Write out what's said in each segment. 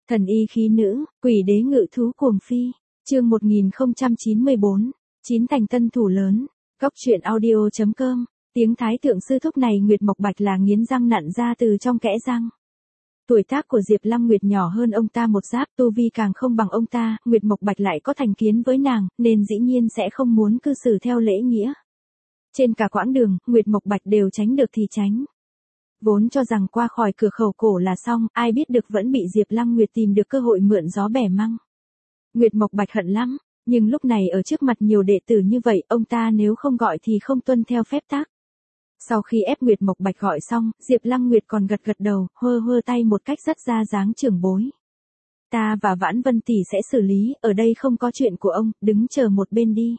Thần y khí nữ, quỷ đế ngự thú cuồng phi. Chương 1094. Chín thành tân thủ lớn. Góc truyện audio.com. Tiếng Thái thượng sư thúc này Nguyệt Mộc Bạch là nghiến răng nặn ra từ trong kẽ răng. Tuổi tác của Diệp Lăng Nguyệt nhỏ hơn ông ta một giáp, tu vi càng không bằng ông ta, Nguyệt Mộc Bạch lại có thành kiến với nàng, nên dĩ nhiên sẽ không muốn cư xử theo lễ nghĩa. Trên cả quãng đường, Nguyệt Mộc Bạch đều tránh được thì tránh. Vốn cho rằng qua khỏi cửa khẩu cổ là xong, ai biết được vẫn bị Diệp Lăng Nguyệt tìm được cơ hội mượn gió bẻ măng. Nguyệt Mộc Bạch hận lắm, nhưng lúc này ở trước mặt nhiều đệ tử như vậy, ông ta nếu không gọi thì không tuân theo phép tắc. Sau khi ép Nguyệt Mộc Bạch gọi xong, Diệp Lăng Nguyệt còn gật đầu, hơ tay một cách rất ra dáng trưởng bối. Ta và Vãn Vân tỷ sẽ xử lý, ở đây không có chuyện của ông, đứng chờ một bên đi.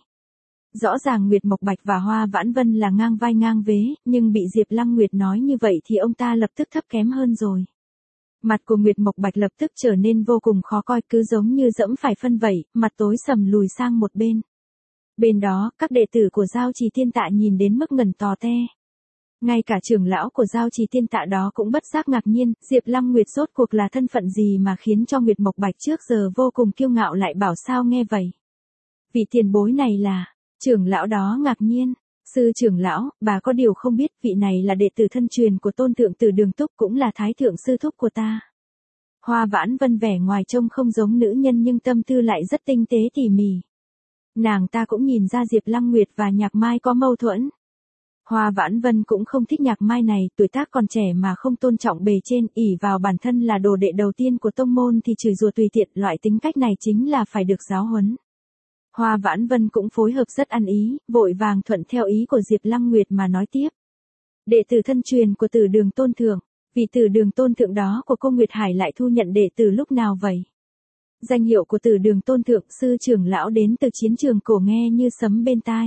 Rõ ràng Nguyệt Mộc Bạch và Hoa Vãn Vân là ngang vai ngang vế, nhưng bị Diệp Lăng Nguyệt nói như vậy thì ông ta lập tức thấp kém hơn rồi. Mặt của Nguyệt Mộc Bạch lập tức trở nên vô cùng khó coi, cứ giống như dẫm phải phân vậy, mặt tối sầm lùi sang một bên. Bên đó, các đệ tử của Giao Trì Tiên Tạ nhìn đến mức ngẩn tò te. Ngay cả trưởng lão của Giao Trì Tiên Tạ đó cũng bất giác ngạc nhiên, Diệp Lăng Nguyệt rốt cuộc là thân phận gì mà khiến cho Nguyệt Mộc Bạch trước giờ vô cùng kiêu ngạo lại bảo sao nghe vậy. Vị tiền bối này là, trưởng lão đó ngạc nhiên, sư trưởng lão, bà có điều không biết, vị này là đệ tử thân truyền của Tôn Thượng Tử Đường Túc, cũng là Thái thượng sư thúc của ta. Hoa Vãn Vân vẻ ngoài trông không giống nữ nhân nhưng tâm tư lại rất tinh tế tỉ mỉ. Nàng ta cũng nhìn ra Diệp Lăng Nguyệt và Nhạc Mai có mâu thuẫn. Hoa Vãn Vân cũng không thích Nhạc Mai này, tuổi tác còn trẻ mà không tôn trọng bề trên, ỷ vào bản thân là đồ đệ đầu tiên của tông môn thì chửi rủa tùy tiện, loại tính cách này chính là phải được giáo huấn. Hoa Vãn Vân cũng phối hợp rất ăn ý, vội vàng thuận theo ý của Diệp Lăng Nguyệt mà nói tiếp. Đệ tử thân truyền của Tử Đường Tôn Thượng, vị Tử Đường Tôn Thượng đó của cô Nguyệt Hải lại thu nhận đệ tử lúc nào vậy? Danh hiệu của Tử Đường Tôn Thượng, sư trưởng lão đến từ chiến trường cổ nghe như sấm bên tai.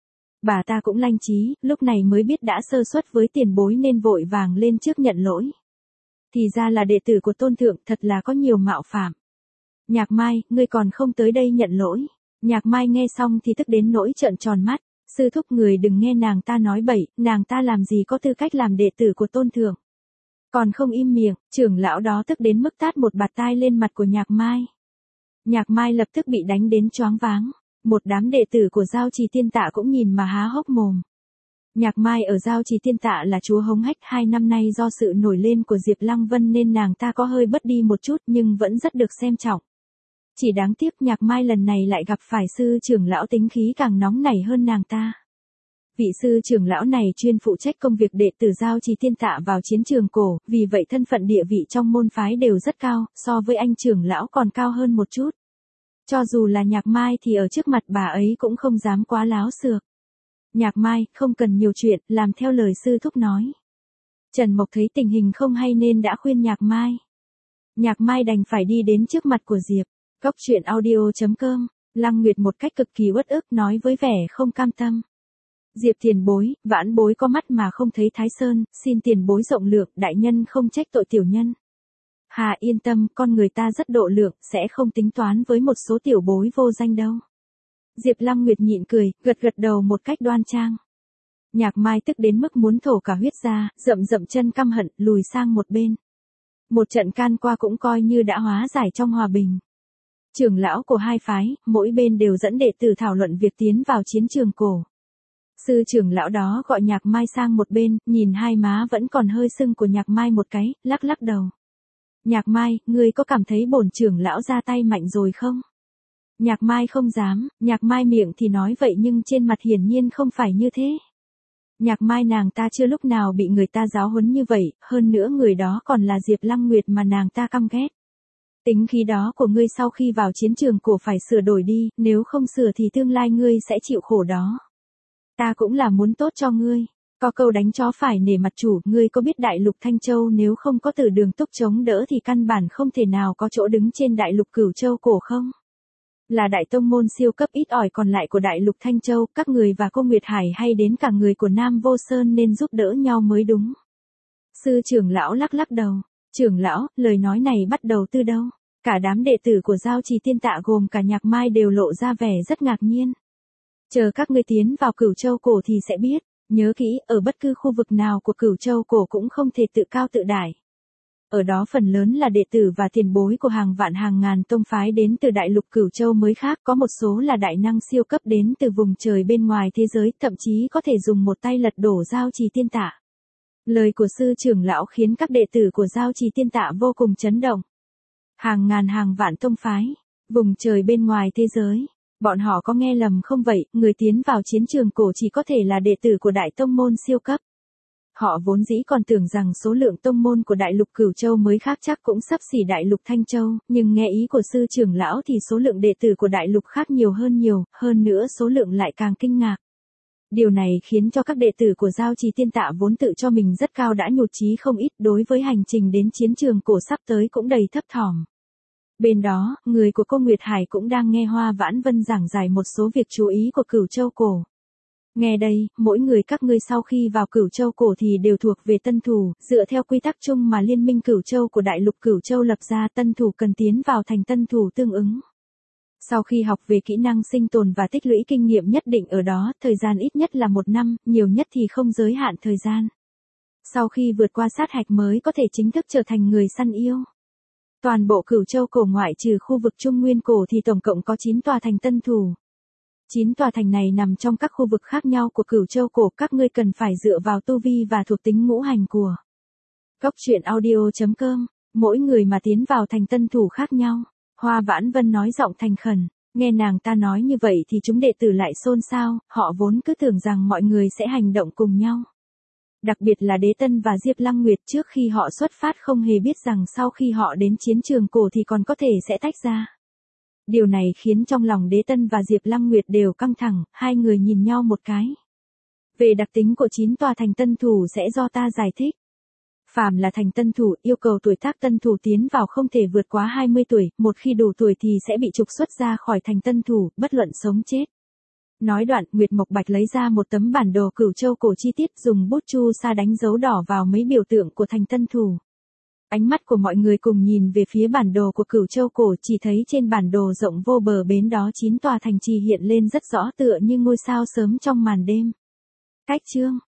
Bà ta cũng lanh trí, lúc này mới biết đã sơ suất với tiền bối nên vội vàng lên trước nhận lỗi. Thì ra là đệ tử của Tôn Thượng, thật là có nhiều mạo phạm. Nhạc Mai, ngươi còn không tới đây nhận lỗi. Nhạc Mai nghe xong thì tức đến nỗi trợn tròn mắt, sư thúc người đừng nghe nàng ta nói bậy, nàng ta làm gì có tư cách làm đệ tử của Tôn Thượng. Còn không im miệng, trưởng lão đó tức đến mức tát một bạt tai lên mặt của Nhạc Mai. Nhạc Mai lập tức bị đánh đến choáng váng, một đám đệ tử của Giao Trì Tiên Tạ cũng nhìn mà há hốc mồm. Nhạc Mai ở Giao Trì Tiên Tạ là chúa hống hách, 2 năm nay do sự nổi lên của Diệp Lăng Vân nên nàng ta có hơi bất đi một chút nhưng vẫn rất được xem trọng. Chỉ đáng tiếc Nhạc Mai lần này lại gặp phải sư trưởng lão tính khí càng nóng nảy hơn nàng ta. Vị sư trưởng lão này chuyên phụ trách công việc đệ tử Giao Trì Tiên Tạ vào chiến trường cổ, vì vậy thân phận địa vị trong môn phái đều rất cao, so với anh trưởng lão còn cao hơn một chút. Cho dù là Nhạc Mai thì ở trước mặt bà ấy cũng không dám quá láo xược. Nhạc Mai, không cần nhiều chuyện, làm theo lời sư thúc nói. Trần Mộc thấy tình hình không hay nên đã khuyên Nhạc Mai. Nhạc Mai đành phải đi đến trước mặt của Diệp. Góc truyện audio.com, Lăng Nguyệt một cách cực kỳ uất ức nói với vẻ không cam tâm. Diệp tiền bối, Vãn bối có mắt mà không thấy Thái Sơn, xin tiền bối rộng lượng, đại nhân không trách tội tiểu nhân. Hà yên tâm, con người ta rất độ lượng, sẽ không tính toán với một số tiểu bối vô danh đâu. Diệp Lăng Nguyệt nhịn cười, gật đầu một cách đoan trang. Nhạc Mai tức đến mức muốn thổ cả huyết ra, dậm chân căm hận, lùi sang một bên. Một trận can qua cũng coi như đã hóa giải trong hòa bình. Trưởng lão của hai phái, mỗi bên đều dẫn đệ tử thảo luận việc tiến vào chiến trường cổ. Sư trưởng lão đó gọi Nhạc Mai sang một bên, nhìn hai má vẫn còn hơi sưng của Nhạc Mai một cái, lắc đầu. Nhạc Mai, ngươi có cảm thấy bổn trưởng lão ra tay mạnh rồi không? Nhạc Mai không dám, Nhạc Mai miệng thì nói vậy nhưng trên mặt hiển nhiên không phải như thế. Nhạc Mai nàng ta chưa lúc nào bị người ta giáo huấn như vậy, hơn nữa người đó còn là Diệp Lăng Nguyệt mà nàng ta căm ghét. Tính khí đó của ngươi sau khi vào chiến trường cổ phải sửa đổi đi, nếu không sửa thì tương lai ngươi sẽ chịu khổ đó. Ta cũng là muốn tốt cho ngươi. Có câu đánh chó phải nể mặt chủ, ngươi có biết đại lục Thanh Châu nếu không có Tử Đường Túc chống đỡ thì căn bản không thể nào có chỗ đứng trên đại lục Cửu Châu cổ không? Là đại tông môn siêu cấp ít ỏi còn lại của đại lục Thanh Châu, các người và cô Nguyệt Hải hay đến cả người của Nam Vô Sơn nên giúp đỡ nhau mới đúng. Sư trưởng lão lắc đầu. Trưởng lão, lời nói này bắt đầu từ đâu? Cả đám đệ tử của Giao Trì Tiên Tạ gồm cả Nhạc Mai đều lộ ra vẻ rất ngạc nhiên. Chờ các ngươi tiến vào Cửu Châu cổ thì sẽ biết, nhớ kỹ, ở bất cứ khu vực nào của Cửu Châu cổ cũng không thể tự cao tự đại. Ở đó phần lớn là đệ tử và tiền bối của hàng vạn hàng ngàn tông phái đến từ đại lục Cửu Châu mới khác, có một số là đại năng siêu cấp đến từ vùng trời bên ngoài thế giới, thậm chí có thể dùng một tay lật đổ Giao Trì Tiên Tạ. Lời của sư trưởng lão khiến các đệ tử của Giao Trì Tiên Tạ vô cùng chấn động. Hàng ngàn hàng vạn tông phái, vùng trời bên ngoài thế giới. Bọn họ có nghe lầm không vậy, người tiến vào chiến trường cổ chỉ có thể là đệ tử của đại tông môn siêu cấp. Họ vốn dĩ còn tưởng rằng số lượng tông môn của đại lục Cửu Châu mới khác chắc cũng sắp xỉ đại lục Thanh Châu, nhưng nghe ý của sư trưởng lão thì số lượng đệ tử của đại lục khác nhiều, hơn nữa số lượng lại càng kinh ngạc. Điều này khiến cho các đệ tử của Giao Trì Tiên Tạ vốn tự cho mình rất cao đã nhụt chí không ít, đối với hành trình đến chiến trường cổ sắp tới cũng đầy thấp thỏm. Bên đó, người của cô Nguyệt Hải cũng đang nghe Hoa Vãn Vân giảng giải một số việc chú ý của Cửu Châu cổ. Nghe đây, mỗi người các ngươi sau khi vào Cửu Châu cổ thì đều thuộc về tân thủ, dựa theo quy tắc chung mà Liên minh Cửu Châu của đại lục Cửu Châu lập ra, tân thủ cần tiến vào thành tân thủ tương ứng. Sau khi học về kỹ năng sinh tồn và tích lũy kinh nghiệm nhất định ở đó, thời gian ít nhất là 1 năm, nhiều nhất thì không giới hạn thời gian. Sau khi vượt qua sát hạch mới có thể chính thức trở thành người săn yêu. Toàn bộ Cửu Châu cổ ngoại trừ khu vực Trung Nguyên cổ thì tổng cộng có 9 tòa thành tân thủ. 9 tòa thành này nằm trong các khu vực khác nhau của Cửu Châu cổ, các ngươi cần phải dựa vào tu vi và thuộc tính ngũ hành của Goctruyện.audio.com, mỗi người mà tiến vào thành tân thủ khác nhau. Hoa Vãn Vân nói giọng thành khẩn, nghe nàng ta nói như vậy thì chúng đệ tử lại xôn xao, họ vốn cứ tưởng rằng mọi người sẽ hành động cùng nhau. Đặc biệt là Đế Tân và Diệp Lăng Nguyệt trước khi họ xuất phát không hề biết rằng sau khi họ đến chiến trường cổ thì còn có thể sẽ tách ra. Điều này khiến trong lòng Đế Tân và Diệp Lăng Nguyệt đều căng thẳng, hai người nhìn nhau một cái. Về đặc tính của 9 tòa thành tân thủ sẽ do ta giải thích. Phàm là thành tân thủ, yêu cầu tuổi tác tân thủ tiến vào không thể vượt quá 20 tuổi, một khi đủ tuổi thì sẽ bị trục xuất ra khỏi thành tân thủ, bất luận sống chết. Nói đoạn, Nguyệt Mộc Bạch lấy ra một tấm bản đồ Cửu Châu cổ chi tiết, dùng bút chu sa đánh dấu đỏ vào mấy biểu tượng của thành tân thủ. Ánh mắt của mọi người cùng nhìn về phía bản đồ của Cửu Châu cổ, chỉ thấy trên bản đồ rộng vô bờ bến đó 9 tòa thành trì hiện lên rất rõ, tựa như ngôi sao sớm trong màn đêm. Cách chương